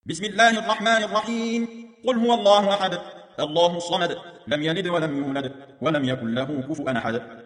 بسم الله الرحمن الرحيم. قل هو الله أحد الله الصمد لم يلد ولم يولد ولم يكن له كفوا أحد.